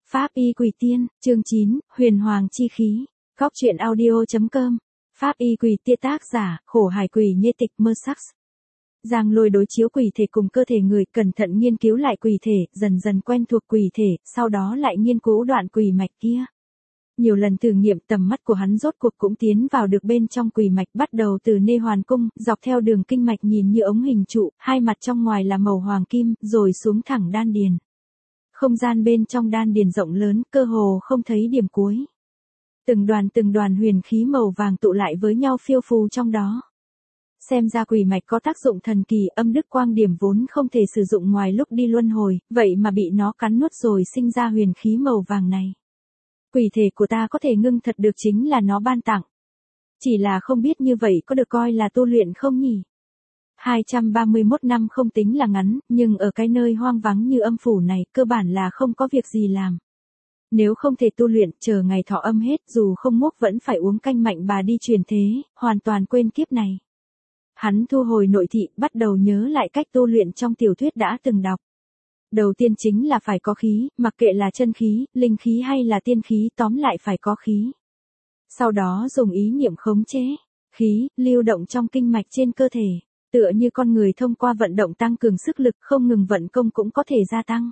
Pháp y quỷ tiên, chương 9, huyền hoàng chi khí. Góc truyện audio.com. Pháp y quỷ tiên tác giả, khổ hải quỷ nhê tịch mơ sắc. Giang Lôi đối chiếu quỷ thể cùng cơ thể người, cẩn thận nghiên cứu lại quỷ thể, dần dần quen thuộc quỷ thể, sau đó lại nghiên cứu đoạn quỷ mạch kia. Nhiều lần thử nghiệm, tầm mắt của hắn rốt cuộc cũng tiến vào được bên trong quỷ mạch, bắt đầu từ nê hoàn cung, dọc theo đường kinh mạch nhìn như ống hình trụ, hai mặt trong ngoài là màu hoàng kim, rồi xuống thẳng đan điền. Không gian bên trong đan điền rộng lớn, cơ hồ không thấy điểm cuối. Từng đoàn huyền khí màu vàng tụ lại với nhau phiêu phù trong đó. Xem ra quỷ mạch có tác dụng thần kỳ, âm đức quang điểm vốn không thể sử dụng ngoài lúc đi luân hồi, vậy mà bị nó cắn nuốt rồi sinh ra huyền khí màu vàng này. Quỷ thể của ta có thể ngưng thật được chính là nó ban tặng. Chỉ là không biết như vậy có được coi là tu luyện không nhỉ? 231 năm không tính là ngắn, nhưng ở cái nơi hoang vắng như âm phủ này, cơ bản là không có việc gì làm. Nếu không thể tu luyện, chờ ngày thọ âm hết, dù không ngốc vẫn phải uống canh mạnh bà đi truyền thế, hoàn toàn quên kiếp này. Hắn thu hồi nội thị, bắt đầu nhớ lại cách tu luyện trong tiểu thuyết đã từng đọc. Đầu tiên chính là phải có khí, mặc kệ là chân khí, linh khí hay là tiên khí, tóm lại phải có khí. Sau đó dùng ý niệm khống chế khí, lưu động trong kinh mạch trên cơ thể. Tựa như con người thông qua vận động tăng cường sức lực, không ngừng vận công cũng có thể gia tăng.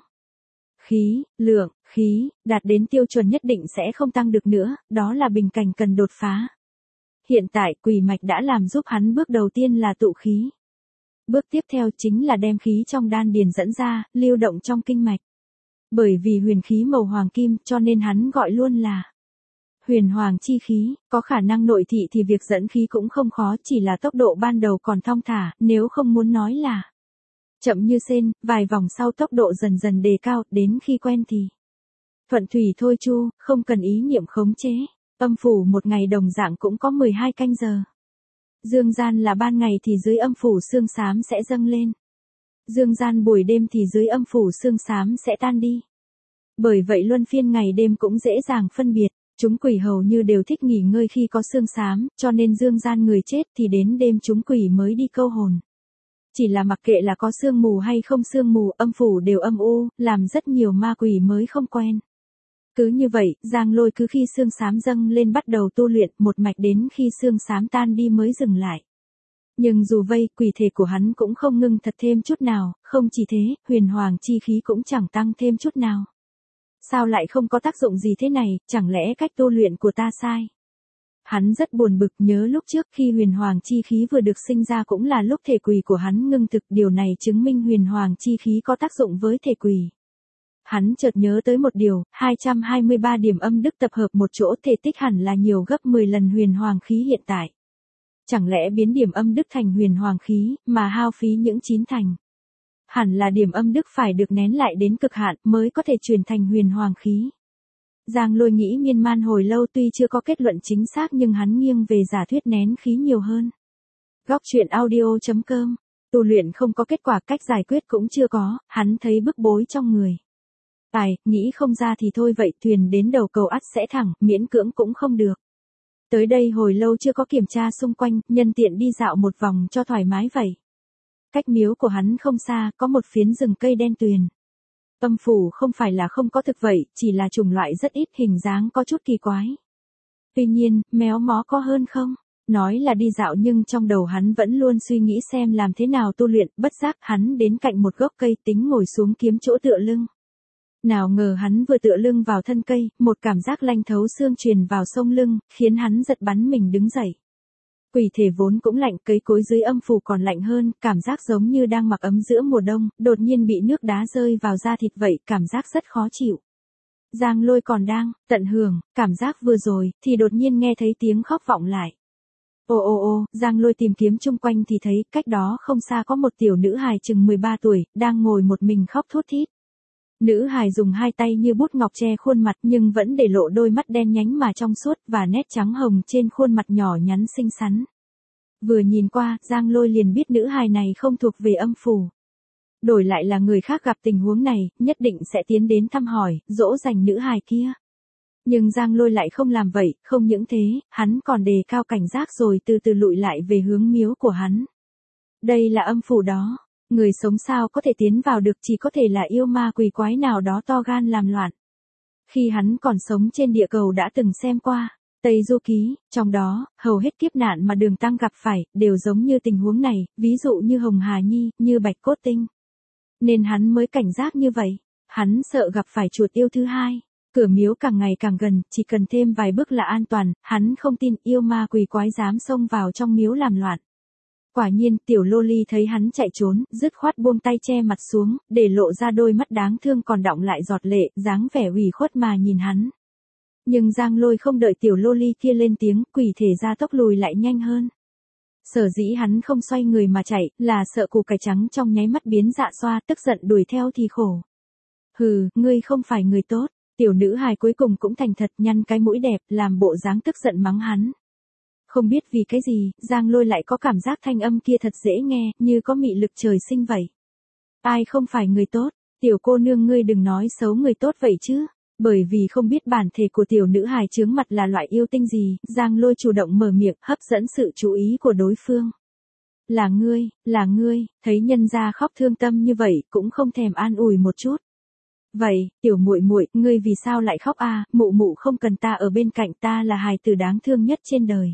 Lượng, khí, đạt đến tiêu chuẩn nhất định sẽ không tăng được nữa, đó là bình cảnh cần đột phá. Hiện tại, quỷ mạch đã làm giúp hắn bước đầu tiên là tụ khí. Bước tiếp theo chính là đem khí trong đan điền dẫn ra, lưu động trong kinh mạch. Bởi vì huyền khí màu hoàng kim, cho nên hắn gọi luôn là huyền hoàng chi khí, có khả năng nội thị thì việc dẫn khí cũng không khó, chỉ là tốc độ ban đầu còn thong thả, nếu không muốn nói là chậm như sên, vài vòng sau tốc độ dần dần đề cao, đến khi quen thì thuận thủy thôi chu, không cần ý niệm khống chế. Âm phủ một ngày đồng dạng cũng có 12 canh giờ. Dương gian là ban ngày thì dưới âm phủ sương xám sẽ dâng lên. Dương gian buổi đêm thì dưới âm phủ sương xám sẽ tan đi. Bởi vậy luân phiên ngày đêm cũng dễ dàng phân biệt. Chúng quỷ hầu như đều thích nghỉ ngơi khi có sương xám, cho nên dương gian người chết thì đến đêm chúng quỷ mới đi câu hồn. Chỉ là mặc kệ là có sương mù hay không sương mù, âm phủ đều âm u, làm rất nhiều ma quỷ mới không quen. Cứ như vậy, Giang Lôi cứ khi sương xám dâng lên bắt đầu tu luyện, một mạch đến khi sương xám tan đi mới dừng lại. Nhưng dù vậy, quỷ thể của hắn cũng không ngưng thật thêm chút nào, không chỉ thế, huyền hoàng chi khí cũng chẳng tăng thêm chút nào. Sao lại không có tác dụng gì thế này, chẳng lẽ cách tu luyện của ta sai? Hắn rất buồn bực, nhớ lúc trước khi huyền hoàng chi khí vừa được sinh ra cũng là lúc thể quỷ của hắn ngưng thực, điều này chứng minh huyền hoàng chi khí có tác dụng với thể quỷ. Hắn chợt nhớ tới một điều, 223 điểm âm đức tập hợp một chỗ, thể tích hẳn là nhiều gấp 10 lần huyền hoàng khí hiện tại. Chẳng lẽ biến điểm âm đức thành huyền hoàng khí, mà hao phí những 9 thành? Hẳn là điểm âm đức phải được nén lại đến cực hạn mới có thể chuyển thành huyền hoàng khí. Giang Lôi nghĩ miên man hồi lâu, tuy chưa có kết luận chính xác nhưng hắn nghiêng về giả thuyết nén khí nhiều hơn. Góc truyện audio.com. Tu luyện không có kết quả, cách giải quyết cũng chưa có, hắn thấy bức bối trong người. Nghĩ không ra thì thôi vậy, thuyền đến đầu cầu ắt sẽ thẳng, miễn cưỡng cũng không được. Tới đây hồi lâu chưa có kiểm tra xung quanh, nhân tiện đi dạo một vòng cho thoải mái vậy. Cách miếu của hắn không xa, có một phiến rừng cây đen tuyền. Âm phủ không phải là không có thực vậy, chỉ là chủng loại rất ít, hình dáng có chút kỳ quái. Tuy nhiên, méo mó có hơn không? Nói là đi dạo nhưng trong đầu hắn vẫn luôn suy nghĩ xem làm thế nào tu luyện, bất giác hắn đến cạnh một gốc cây tính ngồi xuống kiếm chỗ tựa lưng. Nào ngờ hắn vừa tựa lưng vào thân cây, một cảm giác lạnh thấu xương truyền vào sống lưng, khiến hắn giật bắn mình đứng dậy. Quỷ thể vốn cũng lạnh, cây cối dưới âm phủ còn lạnh hơn, cảm giác giống như đang mặc ấm giữa mùa đông, đột nhiên bị nước đá rơi vào da thịt vậy, cảm giác rất khó chịu. Giang Lôi còn đang tận hưởng cảm giác vừa rồi, thì đột nhiên nghe thấy tiếng khóc vọng lại. Giang Lôi tìm kiếm chung quanh thì thấy cách đó không xa có một tiểu nữ hài chừng 13 tuổi, đang ngồi một mình khóc thút thít. Nữ hài dùng hai tay như bút ngọc che khuôn mặt nhưng vẫn để lộ đôi mắt đen nhánh mà trong suốt và nét trắng hồng trên khuôn mặt nhỏ nhắn xinh xắn. Vừa nhìn qua, Giang Lôi liền biết nữ hài này không thuộc về âm phủ. Đổi lại là người khác gặp tình huống này, nhất định sẽ tiến đến thăm hỏi, dỗ dành nữ hài kia. Nhưng Giang Lôi lại không làm vậy, không những thế, hắn còn đề cao cảnh giác rồi từ từ lùi lại về hướng miếu của hắn. Đây là âm phủ đó. Người sống sao có thể tiến vào được, chỉ có thể là yêu ma quỷ quái nào đó to gan làm loạn. Khi hắn còn sống trên địa cầu đã từng xem qua Tây Du Ký, trong đó, hầu hết kiếp nạn mà Đường Tăng gặp phải, đều giống như tình huống này, ví dụ như Hồng Hà Nhi, như Bạch Cốt Tinh. Nên hắn mới cảnh giác như vậy. Hắn sợ gặp phải chuột yêu thứ hai. Cửa miếu càng ngày càng gần, chỉ cần thêm vài bước là an toàn, hắn không tin yêu ma quỷ quái dám xông vào trong miếu làm loạn. Quả nhiên, tiểu loli thấy hắn chạy trốn, dứt khoát buông tay che mặt xuống, để lộ ra đôi mắt đáng thương còn đọng lại giọt lệ, dáng vẻ ủy khuất mà nhìn hắn. Nhưng Giang Lôi không đợi tiểu loli kia lên tiếng, quỷ thể ra tốc lùi lại nhanh hơn. Sở dĩ hắn không xoay người mà chạy, là sợ củ cải trắng trong nháy mắt biến dạ xoa, tức giận đuổi theo thì khổ. Hừ, ngươi không phải người tốt. Tiểu nữ hài cuối cùng cũng thành thật nhăn cái mũi đẹp, làm bộ dáng tức giận mắng hắn. Không biết vì cái gì, Giang Lôi lại có cảm giác thanh âm kia thật dễ nghe, như có mị lực trời sinh vậy. Ai không phải người tốt, tiểu cô nương ngươi đừng nói xấu người tốt vậy chứ. Bởi vì không biết bản thể của tiểu nữ hài chướng mặt là loại yêu tinh gì, Giang Lôi chủ động mở miệng, hấp dẫn sự chú ý của đối phương. Là ngươi, thấy nhân gia khóc thương tâm như vậy, cũng không thèm an ủi một chút. Vậy, tiểu muội muội, ngươi vì sao lại khóc a? Mụ mụ không cần ta ở bên cạnh, ta là hài tử đáng thương nhất trên đời.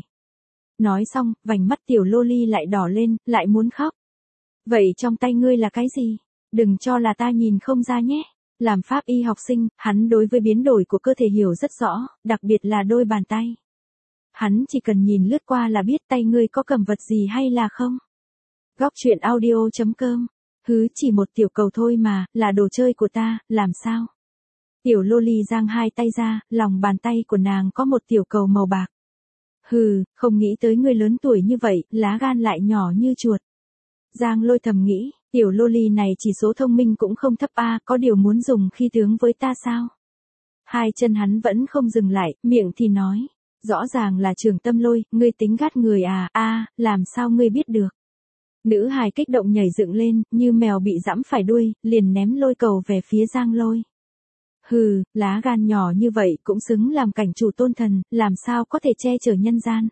Nói xong, vành mắt tiểu loli lại đỏ lên, lại muốn khóc. Vậy trong tay ngươi là cái gì? Đừng cho là ta nhìn không ra nhé. Làm pháp y học sinh, hắn đối với biến đổi của cơ thể hiểu rất rõ, đặc biệt là đôi bàn tay. Hắn chỉ cần nhìn lướt qua là biết tay ngươi có cầm vật gì hay là không. Góc truyện audio.com. Hứ, chỉ một tiểu cầu thôi mà, là đồ chơi của ta, làm sao? Tiểu loli giang hai tay ra, lòng bàn tay của nàng có một tiểu cầu màu bạc. Hừ, không nghĩ tới ngươi lớn tuổi như vậy, lá gan lại nhỏ như chuột. Giang Lôi thầm nghĩ, tiểu loli này chỉ số thông minh cũng không thấp a, có điều muốn dùng khi tướng với ta sao? Hai chân hắn vẫn không dừng lại, miệng thì nói, rõ ràng là Trường Tâm Lôi, ngươi tính gắt người à, làm sao ngươi biết được? Nữ hài kích động nhảy dựng lên, như mèo bị giẫm phải đuôi, liền ném lôi cầu về phía Giang Lôi. Hừ, lá gan nhỏ như vậy cũng xứng làm cảnh chủ tôn thần, làm sao có thể che chở nhân gian.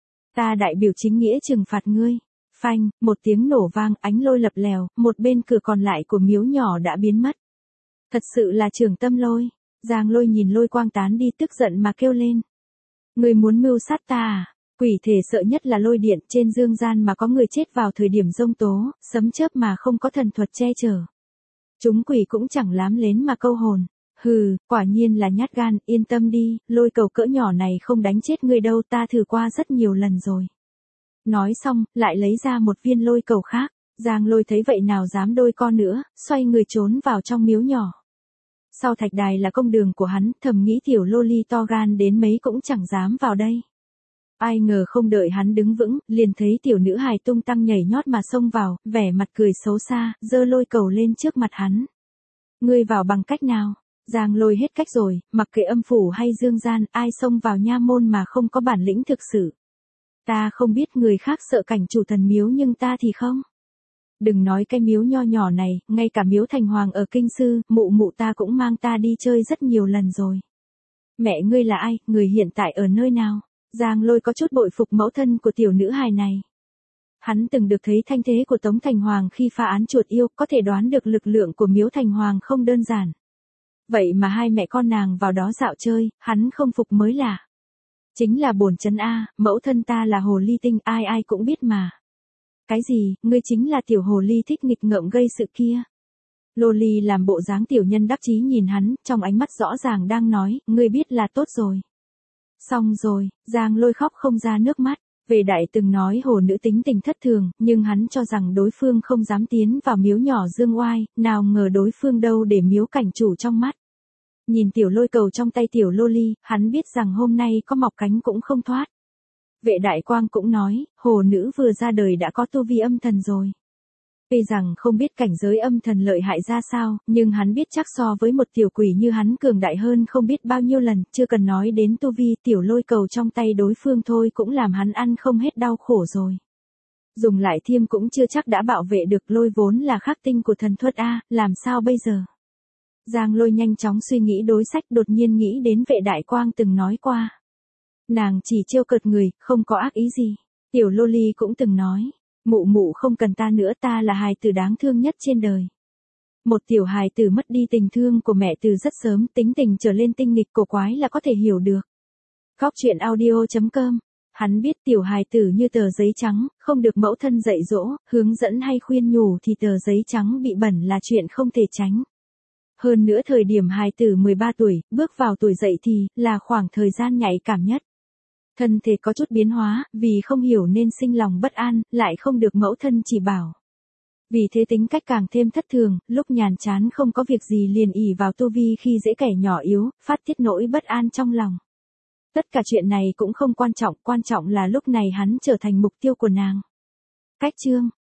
Ta đại biểu chính nghĩa trừng phạt ngươi. Phanh, một tiếng nổ vang, ánh lôi lập lèo, một bên cửa còn lại của miếu nhỏ đã biến mất. Thật sự là Trường Tâm Lôi. Giang Lôi nhìn lôi quang tán đi tức giận mà kêu lên. Ngươi muốn mưu sát ta à? Quỷ thể sợ nhất là lôi điện, trên dương gian mà có người chết vào thời điểm giông tố, sấm chớp mà không có thần thuật che chở. Chúng quỷ cũng chẳng lám lến mà câu hồn. Hừ, quả nhiên là nhát gan, yên tâm đi, lôi cầu cỡ nhỏ này không đánh chết ngươi đâu, ta thử qua rất nhiều lần rồi. Nói xong, lại lấy ra một viên lôi cầu khác. Giang Lôi thấy vậy nào dám đôi co nữa, xoay người trốn vào trong miếu nhỏ. Sau thạch đài là công đường của hắn, thầm nghĩ tiểu loli to gan đến mấy cũng chẳng dám vào đây. Ai ngờ không đợi hắn đứng vững, liền thấy tiểu nữ hài tung tăng nhảy nhót mà xông vào, vẻ mặt cười xấu xa, giơ lôi cầu lên trước mặt hắn. Ngươi vào bằng cách nào? Giang Lôi hết cách rồi, mặc kệ âm phủ hay dương gian, ai xông vào nha môn mà không có bản lĩnh thực sự. Ta không biết người khác sợ cảnh chủ thần miếu nhưng ta thì không. Đừng nói cái miếu nho nhỏ này, ngay cả miếu thành hoàng ở kinh sư, mụ ta cũng mang ta đi chơi rất nhiều lần rồi. Mẹ ngươi là ai, người hiện tại ở nơi nào? Giang Lôi có chút bội phục mẫu thân của tiểu nữ hài này. Hắn từng được thấy thanh thế của Tống Thành Hoàng khi phá án chuột yêu, có thể đoán được lực lượng của miếu Thành Hoàng không đơn giản. Vậy mà hai mẹ con nàng vào đó dạo chơi, hắn không phục mới lạ. Chính là bổn chấn A, mẫu thân ta là hồ ly tinh, ai ai cũng biết mà. Cái gì, ngươi chính là tiểu hồ ly thích nghịch ngợm gây sự kia. Loli làm bộ dáng tiểu nhân đắc chí nhìn hắn, trong ánh mắt rõ ràng đang nói, ngươi biết là tốt rồi. Xong rồi, Giang Lôi khóc không ra nước mắt. Về đại từng nói hồ nữ tính tình thất thường, nhưng hắn cho rằng đối phương không dám tiến vào miếu nhỏ dương oai, nào ngờ đối phương đâu để miếu cảnh chủ trong mắt. Nhìn tiểu lôi cầu trong tay tiểu loli, hắn biết rằng hôm nay có mọc cánh cũng không thoát. Vệ đại quang cũng nói, hồ nữ vừa ra đời đã có tu vi âm thần rồi. Tuy rằng không biết cảnh giới âm thần lợi hại ra sao, nhưng hắn biết chắc so với một tiểu quỷ như hắn cường đại hơn không biết bao nhiêu lần, chưa cần nói đến tu vi, tiểu lôi cầu trong tay đối phương thôi cũng làm hắn ăn không hết đau khổ rồi. Dùng lại thiêm cũng chưa chắc đã bảo vệ được, lôi vốn là khắc tinh của thần thuật A, làm sao bây giờ? Giang Lôi nhanh chóng suy nghĩ đối sách, đột nhiên nghĩ đến vệ đại quang từng nói qua. Nàng chỉ trêu cợt người, không có ác ý gì. Tiểu loli cũng từng nói. Mụ không cần ta nữa, ta là hài tử đáng thương nhất trên đời. Một tiểu hài tử mất đi tình thương của mẹ từ rất sớm, tính tình trở lên tinh nghịch cổ quái là có thể hiểu được. Góc truyện audio.com. Hắn biết tiểu hài tử như tờ giấy trắng, không được mẫu thân dạy dỗ, hướng dẫn hay khuyên nhủ thì tờ giấy trắng bị bẩn là chuyện không thể tránh. Hơn nữa thời điểm hài tử 13 tuổi, bước vào tuổi dậy thì, là khoảng thời gian nhạy cảm nhất. Thân thể có chút biến hóa, vì không hiểu nên sinh lòng bất an, lại không được mẫu thân chỉ bảo. Vì thế tính cách càng thêm thất thường, lúc nhàn chán không có việc gì liền ỷ vào tu vi khi dễ kẻ nhỏ yếu, phát tiết nỗi bất an trong lòng. Tất cả chuyện này cũng không quan trọng là lúc này hắn trở thành mục tiêu của nàng. Cách chương